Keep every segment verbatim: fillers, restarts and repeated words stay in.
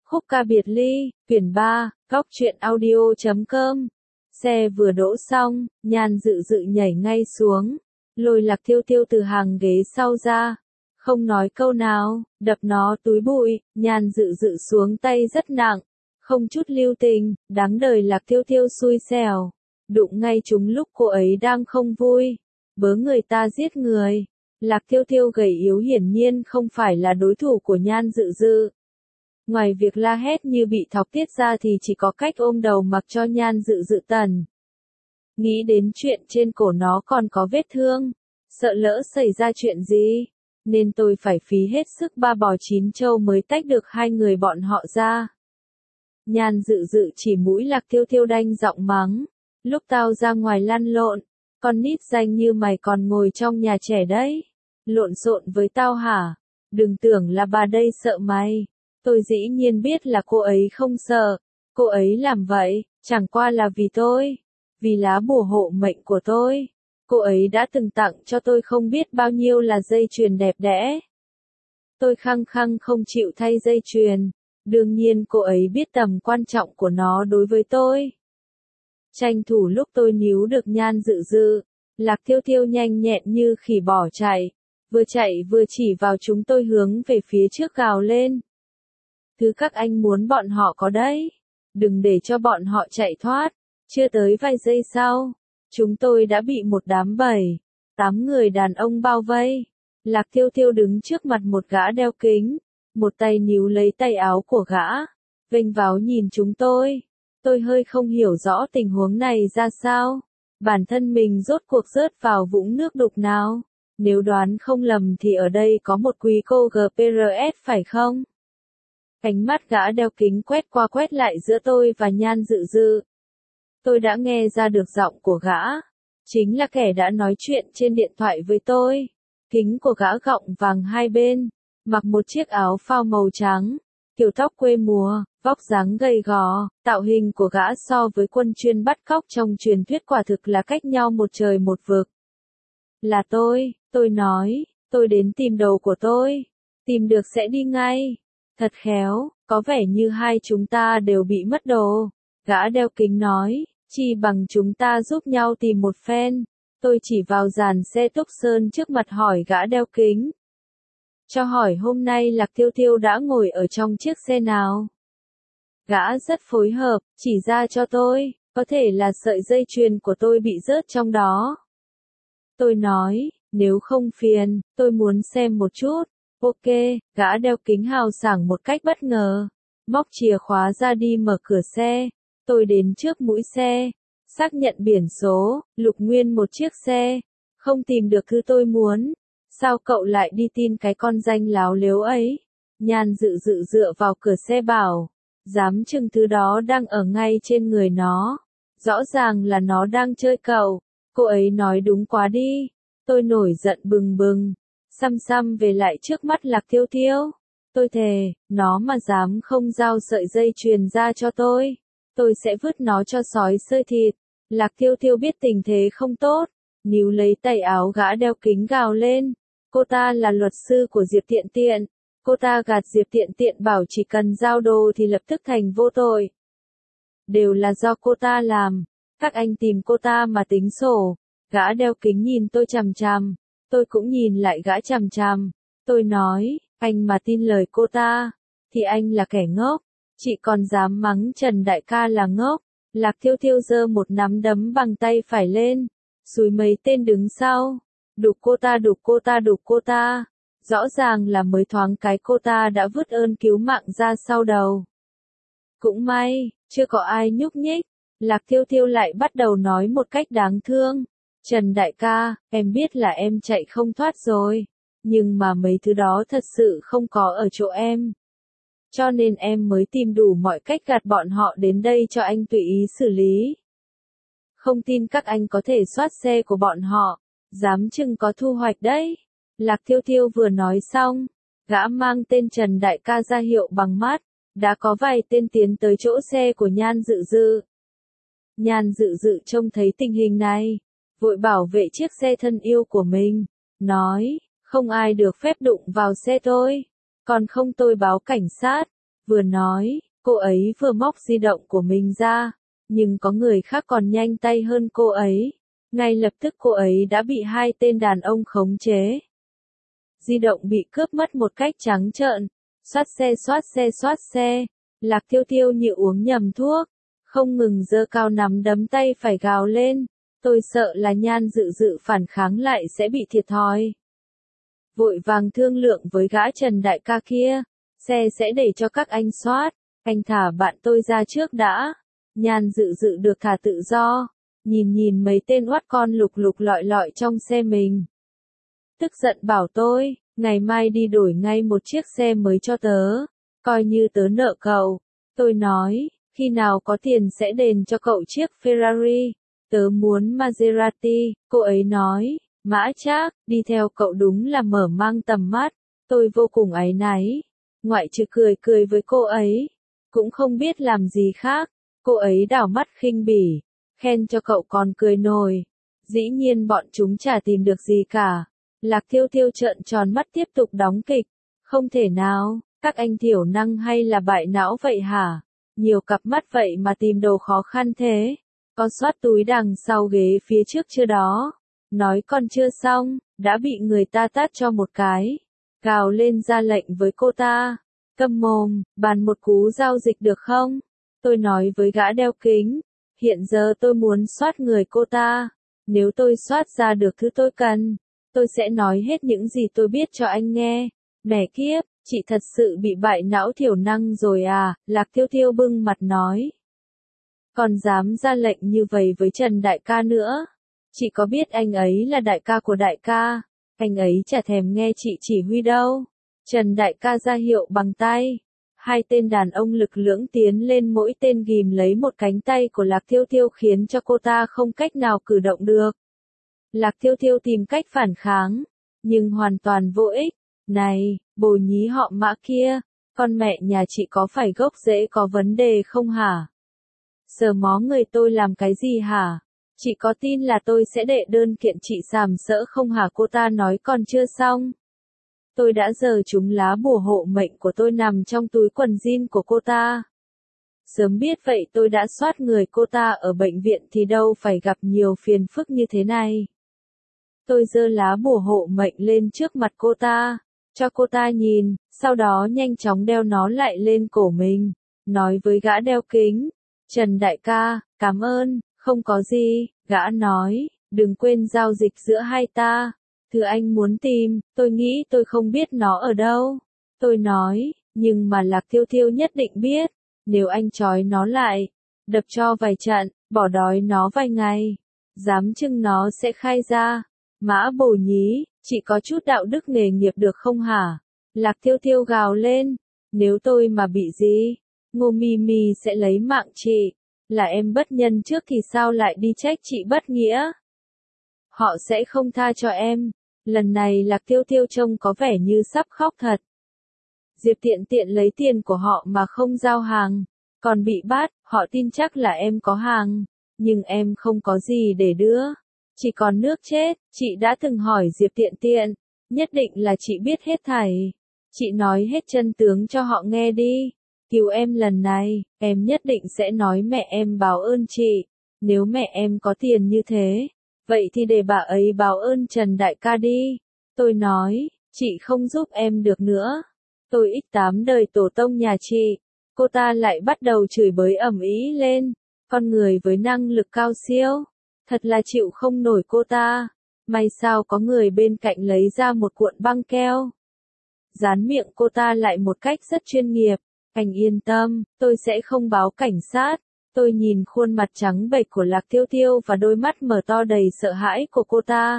Khúc ca biệt ly, quyển ba, góc truyện audio chấm com. Xe vừa đỗ xong, Nhan Dự Dự nhảy ngay xuống, lôi Lạc Thiêu Thiêu từ hàng ghế sau ra, không nói câu nào, đập nó túi bụi. Nhan Dự Dự xuống tay rất nặng, không chút lưu tình, đáng đời Lạc Thiêu Thiêu xui xẻo, đụng ngay trúng lúc cô ấy đang không vui, bớ người ta giết người. Lạc Thiêu Thiêu gầy yếu hiển nhiên không phải là đối thủ của Nhan Dự Dự. Ngoài việc la hét như bị thọc tiết ra thì chỉ có cách ôm đầu mặc cho Nhan Dự Dự tần. Nghĩ đến chuyện trên cổ nó còn có vết thương, sợ lỡ xảy ra chuyện gì, nên tôi phải phí hết sức ba bò chín trâu mới tách được hai người bọn họ ra. Nhan Dự Dự chỉ mũi Lạc Thiêu Thiêu đanh giọng mắng, lúc tao ra ngoài lăn lộn, con nít danh như mày còn ngồi trong nhà trẻ đấy, lộn xộn với tao hả? Đừng tưởng là bà đây sợ mày. Tôi dĩ nhiên biết là cô ấy không sợ, cô ấy làm vậy, chẳng qua là vì tôi, vì lá bùa hộ mệnh của tôi. Cô ấy đã từng tặng cho tôi không biết bao nhiêu là dây chuyền đẹp đẽ. Tôi khăng khăng không chịu thay dây chuyền, đương nhiên cô ấy biết tầm quan trọng của nó đối với tôi. Tranh thủ lúc tôi níu được Nhan Dự Dự, Lạc Thiêu Thiêu nhanh nhẹn như khỉ bỏ chạy, vừa chạy vừa chỉ vào chúng tôi hướng về phía trước gào lên. Thứ các anh muốn bọn họ có đấy, đừng để cho bọn họ chạy thoát. Chưa tới vài giây sau, chúng tôi đã bị một đám bảy, tám người đàn ông bao vây. Lạc Thiêu Thiêu đứng trước mặt một gã đeo kính, một tay níu lấy tay áo của gã, vênh váo nhìn chúng tôi. Tôi hơi không hiểu rõ tình huống này ra sao, bản thân mình rốt cuộc rớt vào vũng nước đục nào. Nếu đoán không lầm thì ở đây có một quý cô giê pê rờ ét phải không? Ánh mắt gã đeo kính quét qua quét lại giữa tôi và Nhan Dự Dự. Tôi đã nghe ra được giọng của gã, chính là kẻ đã nói chuyện trên điện thoại với tôi. Kính của gã gọng vàng hai bên, mặc một chiếc áo phao màu trắng, kiểu tóc quê mùa, vóc dáng gầy gò, tạo hình của gã so với quân chuyên bắt cóc trong truyền thuyết quả thực là cách nhau một trời một vực. Là tôi, tôi nói, tôi đến tìm đồ của tôi, tìm được sẽ đi ngay. Thật khéo, có vẻ như hai chúng ta đều bị mất đồ. Gã đeo kính nói, chi bằng chúng ta giúp nhau tìm một phen. Tôi chỉ vào dàn xe Tucson trước mặt hỏi gã đeo kính. Cho hỏi hôm nay Lạc Thiêu Thiêu đã ngồi ở trong chiếc xe nào? Gã rất phối hợp, chỉ ra cho tôi, có thể là sợi dây chuyền của tôi bị rớt trong đó. Tôi nói, nếu không phiền, tôi muốn xem một chút. Ok, gã đeo kính hào sảng một cách bất ngờ, móc chìa khóa ra đi mở cửa xe. Tôi đến trước mũi xe, xác nhận biển số, lục nguyên một chiếc xe, không tìm được thứ tôi muốn. Sao cậu lại đi tin cái con danh láo lếu ấy? Nhan Dự Dự dựa vào cửa xe bảo, dám chừng thứ đó đang ở ngay trên người nó. Rõ ràng là nó đang chơi cậu. Cô ấy nói đúng quá đi. Tôi nổi giận bừng bừng, xăm xăm về lại trước mắt Lạc Thiêu Thiêu. Tôi thề, nó mà dám không giao sợi dây chuyền ra cho tôi, tôi sẽ vứt nó cho sói xơi thịt. Lạc Thiêu Thiêu biết tình thế không tốt, níu lấy tay áo gã đeo kính gào lên. Cô ta là luật sư của Diệp Tiện Tiện. Cô ta gạt Diệp Tiện Tiện bảo chỉ cần giao đồ thì lập tức thành vô tội. Đều là do cô ta làm. Các anh tìm cô ta mà tính sổ. Gã đeo kính nhìn tôi chằm chằm. Tôi cũng nhìn lại gã chằm chằm. Tôi nói, anh mà tin lời cô ta, thì anh là kẻ ngốc. Chị còn dám mắng Trần đại ca là ngốc. Lạc Thiêu Thiêu giơ một nắm đấm bằng tay phải lên, xúi mấy tên đứng sau. Đục cô ta, đục cô ta, đục cô ta. Rõ ràng là mới thoáng cái cô ta đã vứt ơn cứu mạng ra sau đầu. Cũng may, chưa có ai nhúc nhích. Lạc Thiêu Thiêu lại bắt đầu nói một cách đáng thương. Trần đại ca, em biết là em chạy không thoát rồi, nhưng mà mấy thứ đó thật sự không có ở chỗ em. Cho nên em mới tìm đủ mọi cách gạt bọn họ đến đây cho anh tùy ý xử lý. Không tin các anh có thể soát xe của bọn họ, dám chừng có thu hoạch đấy. Lạc Thiêu Thiêu vừa nói xong, gã mang tên Trần đại ca ra hiệu bằng mắt, đã có vài tên tiến tới chỗ xe của Nhan Dự Dự. Nhan Dự Dự trông thấy tình hình này, vội bảo vệ chiếc xe thân yêu của mình, nói, không ai được phép đụng vào xe tôi, còn không tôi báo cảnh sát. Vừa nói, cô ấy vừa móc di động của mình ra, nhưng có người khác còn nhanh tay hơn cô ấy. Ngay lập tức cô ấy đã bị hai tên đàn ông khống chế. Di động bị cướp mất một cách trắng trợn. Xoát xe xoát xe xoát xe. Lạc Thiêu Thiêu như uống nhầm thuốc, không ngừng giơ cao nắm đấm tay phải gào lên. Tôi sợ là Nhan Dự Dự phản kháng lại sẽ bị thiệt thòi. Vội vàng thương lượng với gã Trần đại ca kia. Xe sẽ để cho các anh soát, anh thả bạn tôi ra trước đã. Nhan Dự Dự được thả tự do, nhìn nhìn mấy tên oát con lục lục lọi lọi trong xe mình. Tức giận bảo tôi, ngày mai đi đổi ngay một chiếc xe mới cho tớ, coi như tớ nợ cậu. Tôi nói, khi nào có tiền sẽ đền cho cậu chiếc Ferrari, tớ muốn Maserati. Cô ấy nói, Mã Trác, đi theo cậu đúng là mở mang tầm mắt. Tôi vô cùng áy náy, ngoại trừ cười cười với cô ấy, cũng không biết làm gì khác. Cô ấy đảo mắt khinh bỉ, khen cho cậu còn cười nồi. Dĩ nhiên bọn chúng chả tìm được gì cả. Lạc Thiêu Thiêu trợn tròn mắt tiếp tục đóng kịch. Không thể nào, các anh thiểu năng hay là bại não vậy hả? Nhiều cặp mắt vậy mà tìm đồ khó khăn thế. Có soát túi đằng sau ghế phía trước chưa đó? Nói còn chưa xong, đã bị người ta tát cho một cái. Gào lên ra lệnh với cô ta. Câm mồm, bàn một cú giao dịch được không? Tôi nói với gã đeo kính. Hiện giờ tôi muốn soát người cô ta. Nếu tôi soát ra được thứ tôi cần, tôi sẽ nói hết những gì tôi biết cho anh nghe. Mẹ kiếp, chị thật sự bị bại não thiểu năng rồi à? Lạc Thiêu Thiêu bưng mặt nói. Còn dám ra lệnh như vậy với Trần đại ca nữa. Chị có biết anh ấy là đại ca của đại ca? Anh ấy chả thèm nghe chị chỉ huy đâu. Trần đại ca ra hiệu bằng tay. Hai tên đàn ông lực lưỡng tiến lên, mỗi tên ghìm lấy một cánh tay của Lạc Thiêu Thiêu khiến cho cô ta không cách nào cử động được. Lạc Thiêu Thiêu tìm cách phản kháng, nhưng hoàn toàn vô ích. Này, bồ nhí họ Mã kia, con mẹ nhà chị có phải gốc rễ có vấn đề không hả? Sờ mó người tôi làm cái gì hả? Chị có tin là tôi sẽ đệ đơn kiện chị sàm sỡ không hả? Cô ta nói còn chưa xong. Tôi đã giờ trúng lá bùa hộ mệnh của tôi nằm trong túi quần jean của cô ta. Sớm biết vậy tôi đã soát người cô ta ở bệnh viện thì đâu phải gặp nhiều phiền phức như thế này. Tôi giơ lá bùa hộ mệnh lên trước mặt cô ta, cho cô ta nhìn, sau đó nhanh chóng đeo nó lại lên cổ mình, nói với gã đeo kính. Trần đại ca, cảm ơn, không có gì. Gã nói, đừng quên giao dịch giữa hai ta. Thứ anh muốn tìm, tôi nghĩ tôi không biết nó ở đâu. Tôi nói, nhưng mà Lạc Thiêu Thiêu nhất định biết. Nếu anh trói nó lại, đập cho vài trận, bỏ đói nó vài ngày, dám chừng nó sẽ khai ra. Mã bồ nhí, chị có chút đạo đức nghề nghiệp được không hả? Lạc Thiêu Thiêu gào lên. Nếu tôi mà bị gì, Ngô Mi Mi sẽ lấy mạng chị. Là em bất nhân trước thì sao lại đi trách chị bất nghĩa? Họ sẽ không tha cho em. Lần này Lạc Thiêu Thiêu trông có vẻ như sắp khóc thật. Diệp Tiện Tiện lấy tiền của họ mà không giao hàng, còn bị bắt. Họ tin chắc là em có hàng, nhưng em không có gì để đưa, chỉ còn nước chết. Chị đã từng hỏi Diệp Tiện Tiện, nhất định là chị biết hết thảy. Chị nói hết chân tướng cho họ nghe đi. Cứu em lần này, em nhất định sẽ nói mẹ em báo ơn chị. Nếu mẹ em có tiền như thế, vậy thì để bà ấy báo ơn Trần đại ca đi. Tôi nói, chị không giúp em được nữa. Tôi ít tám đời tổ tông nhà chị. Cô ta lại bắt đầu chửi bới ầm ĩ lên. Con người với năng lực cao siêu, thật là chịu không nổi cô ta. May sao có người bên cạnh lấy ra một cuộn băng keo, dán miệng cô ta lại một cách rất chuyên nghiệp. Anh yên tâm, tôi sẽ không báo cảnh sát. Tôi nhìn khuôn mặt trắng bệch của Lạc Thiêu Thiêu và đôi mắt mở to đầy sợ hãi của cô ta.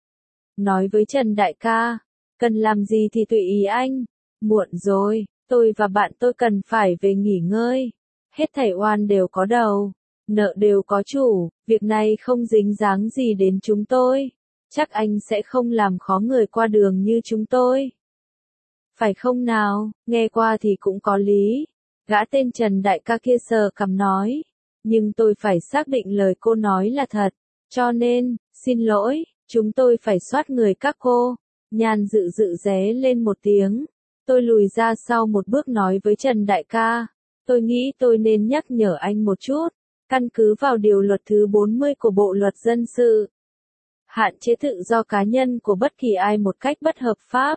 Nói với Trần đại ca, cần làm gì thì tùy ý anh. Muộn rồi, tôi và bạn tôi cần phải về nghỉ ngơi. Hết thảy oan đều có đầu, nợ đều có chủ, việc này không dính dáng gì đến chúng tôi. Chắc anh sẽ không làm khó người qua đường như chúng tôi. Phải không nào? Nghe qua thì cũng có lý. Gã tên Trần đại ca kia sờ cằm nói. Nhưng tôi phải xác định lời cô nói là thật. Cho nên, xin lỗi, chúng tôi phải soát người các cô. Nhan Dự Dự ré lên một tiếng. Tôi lùi ra sau một bước nói với Trần đại ca. Tôi nghĩ tôi nên nhắc nhở anh một chút. Căn cứ vào điều luật thứ bốn mươi của Bộ Luật Dân sự. Hạn chế tự do cá nhân của bất kỳ ai một cách bất hợp pháp.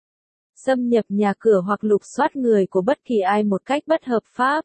Xâm nhập nhà cửa hoặc lục soát người của bất kỳ ai một cách bất hợp pháp.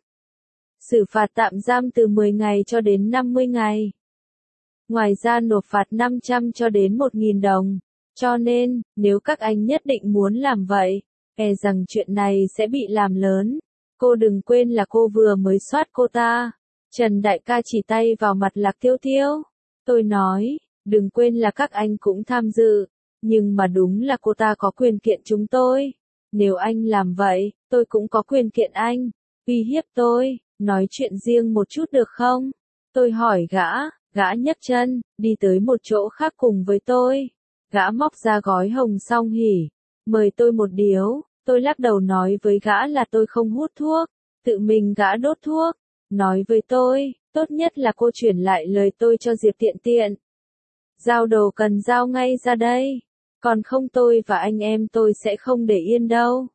Xử phạt tạm giam từ mười ngày cho đến năm mươi ngày. Ngoài ra nộp phạt năm trăm cho đến một nghìn đồng. Cho nên, nếu các anh nhất định muốn làm vậy, e rằng chuyện này sẽ bị làm lớn. Cô đừng quên là cô vừa mới soát cô ta. Trần đại ca chỉ tay vào mặt Lạc Tiêu Tiêu. Tôi nói, đừng quên là các anh cũng tham dự. Nhưng mà đúng là cô ta có quyền kiện chúng tôi. Nếu anh làm vậy, tôi cũng có quyền kiện anh. Uy hiếp tôi, nói chuyện riêng một chút được không? Tôi hỏi gã, gã nhấc chân, đi tới một chỗ khác cùng với tôi. Gã móc ra gói hồng song hỉ. Mời tôi một điếu. Tôi lắc đầu nói với gã là tôi không hút thuốc. Tự mình gã đốt thuốc. Nói với tôi, tốt nhất là cô chuyển lại lời tôi cho Diệp Tiện Tiện. Giao đồ cần giao ngay ra đây. Còn không tôi và anh em tôi sẽ không để yên đâu.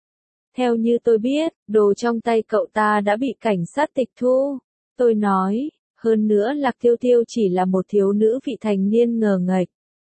Theo như tôi biết, đồ trong tay cậu ta đã bị cảnh sát tịch thu. Tôi nói, hơn nữa Lạc Tiêu Tiêu chỉ là một thiếu nữ vị thành niên ngờ nghệch.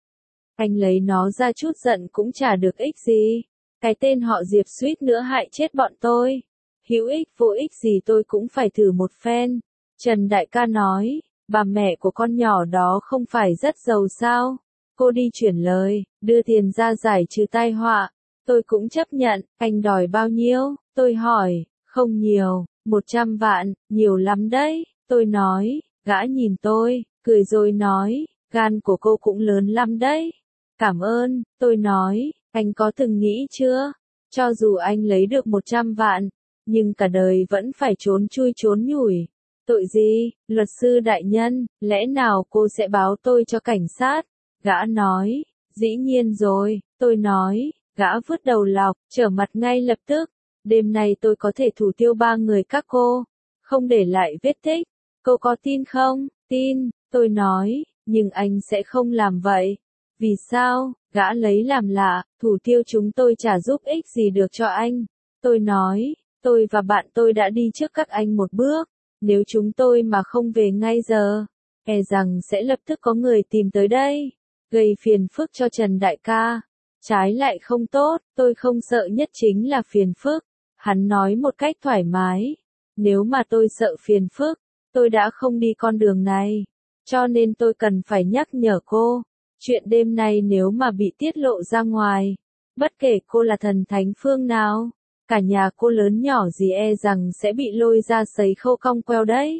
Anh lấy nó ra chút giận cũng chả được ích gì. Cái tên họ Diệp suýt nữa hại chết bọn tôi. Hữu ích vô ích gì tôi cũng phải thử một phen. Trần đại ca nói, bà mẹ của con nhỏ đó không phải rất giàu sao? Cô đi chuyển lời, đưa tiền ra giải trừ tai họa. Tôi cũng chấp nhận, anh đòi bao nhiêu? Tôi hỏi, không nhiều, một trăm vạn, nhiều lắm đấy. Tôi nói, gã nhìn tôi, cười rồi nói, gan của cô cũng lớn lắm đấy. Cảm ơn, tôi nói, anh có từng nghĩ chưa? Cho dù anh lấy được một trăm vạn, nhưng cả đời vẫn phải trốn chui trốn nhủi. Tội gì, luật sư đại nhân, lẽ nào cô sẽ báo tôi cho cảnh sát? Gã nói, dĩ nhiên rồi, tôi nói, gã vứt đầu lọc, trở mặt ngay lập tức. Đêm nay tôi có thể thủ tiêu ba người các cô, không để lại vết tích. Cô có tin không? Tin, tôi nói, nhưng anh sẽ không làm vậy. Vì sao? Gã lấy làm lạ, thủ tiêu chúng tôi chả giúp ích gì được cho anh. Tôi nói, tôi và bạn tôi đã đi trước các anh một bước. Nếu chúng tôi mà không về ngay giờ, e rằng sẽ lập tức có người tìm tới đây, gây phiền phức cho Trần đại ca. Trái lại không tốt, tôi không sợ nhất chính là phiền phức. Hắn nói một cách thoải mái. Nếu mà tôi sợ phiền phức, tôi đã không đi con đường này. Cho nên tôi cần phải nhắc nhở cô. Chuyện đêm nay nếu mà bị tiết lộ ra ngoài, bất kể cô là thần thánh phương nào, cả nhà cô lớn nhỏ gì e rằng sẽ bị lôi ra sấy khâu cong queo đấy.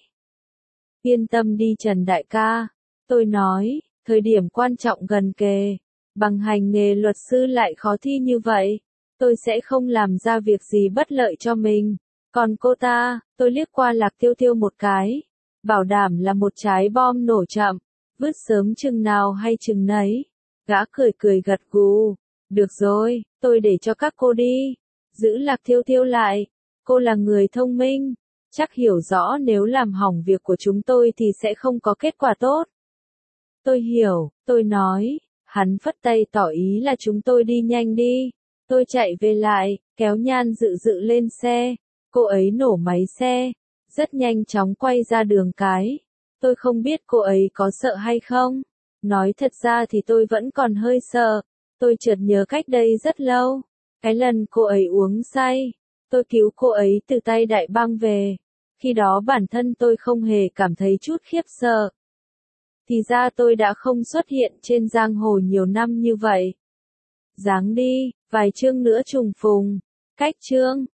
Yên tâm đi Trần đại ca. Tôi nói, thời điểm quan trọng gần kề. Bằng hành nghề luật sư lại khó thi như vậy. Tôi sẽ không làm ra việc gì bất lợi cho mình. Còn cô ta, tôi liếc qua Lạc Tiêu Tiêu một cái. Bảo đảm là một trái bom nổ chậm. Vứt sớm chừng nào hay chừng nấy. Gã cười cười gật gù. Được rồi, tôi để cho các cô đi. Giữ Lạc Tiêu Tiêu lại. Cô là người thông minh. Chắc hiểu rõ nếu làm hỏng việc của chúng tôi thì sẽ không có kết quả tốt. Tôi hiểu, tôi nói. Hắn phất tay tỏ ý là chúng tôi đi nhanh đi. Tôi chạy về lại, kéo Nhan Dự Dự lên xe. Cô ấy nổ máy xe. Rất nhanh chóng quay ra đường cái. Tôi không biết cô ấy có sợ hay không. Nói thật ra thì tôi vẫn còn hơi sợ. Tôi chợt nhớ cách đây rất lâu. Cái lần cô ấy uống say. Tôi cứu cô ấy từ tay Đại Bang về. Khi đó bản thân tôi không hề cảm thấy chút khiếp sợ. Thì ra tôi đã không xuất hiện trên giang hồ nhiều năm như vậy. Giáng đi, vài chương nữa trùng phùng. Cách chương.